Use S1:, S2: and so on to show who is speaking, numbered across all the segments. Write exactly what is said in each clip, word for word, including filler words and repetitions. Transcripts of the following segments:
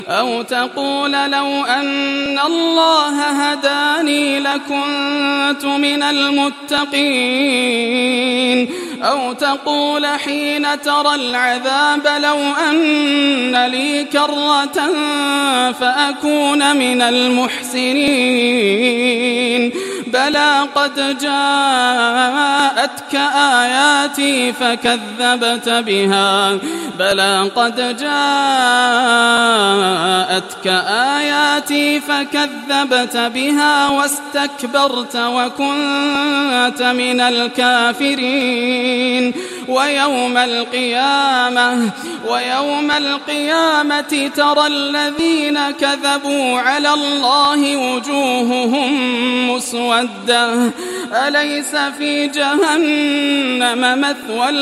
S1: أو تقول لو أن الله هداني لكنت من المتقين أو تقول حين ترى العذاب لو أن لي كرة فأكون من المحسنين بلى قد جاءتك آياتي فكذبت بها بلى قد جاءتك آياتي فكذبت بها واستكبرت وكنت من الكافرين ويوم القيامة ويوم القيامة ترى الذين كذبوا على الله وجوههم مسودة أليس في جهنم مثوى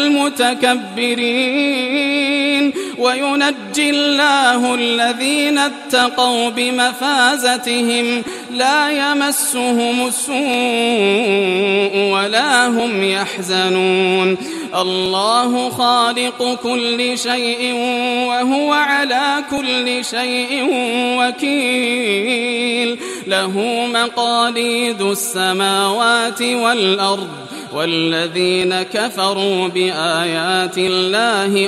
S1: للمتكبرين وينجي الله الذين اتقوا بمفازتهم لا يمسهم السوء ولا هم يحزنون الله خالق كل شيء وهو على كل شيء وكيل له مقاليد السماوات والأرض والذين كفروا بآيات الله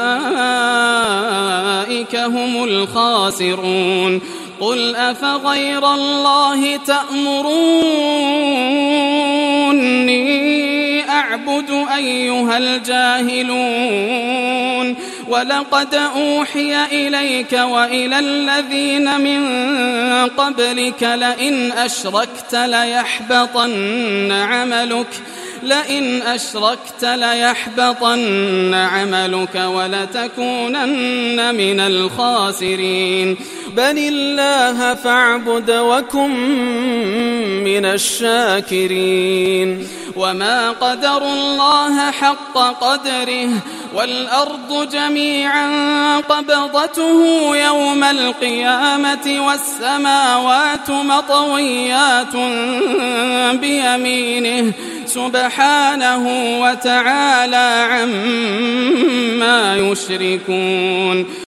S1: أولئك هم الخاسرون قل أفغير الله تأمروني أعبد أيها الجاهلون ولقد أوحي إليك وإلى الذين من قبلك لئن أشركت ليحبطن عملك لئن أشركت ليحبطن عملك ولتكونن من الخاسرين بل الله فاعبد وكن من الشاكرين وما قدروا الله حق قدره والأرض جميعا قبضته يوم القيامة والسماوات مطويات بيمينه سبحانه وتعالى عما يشركون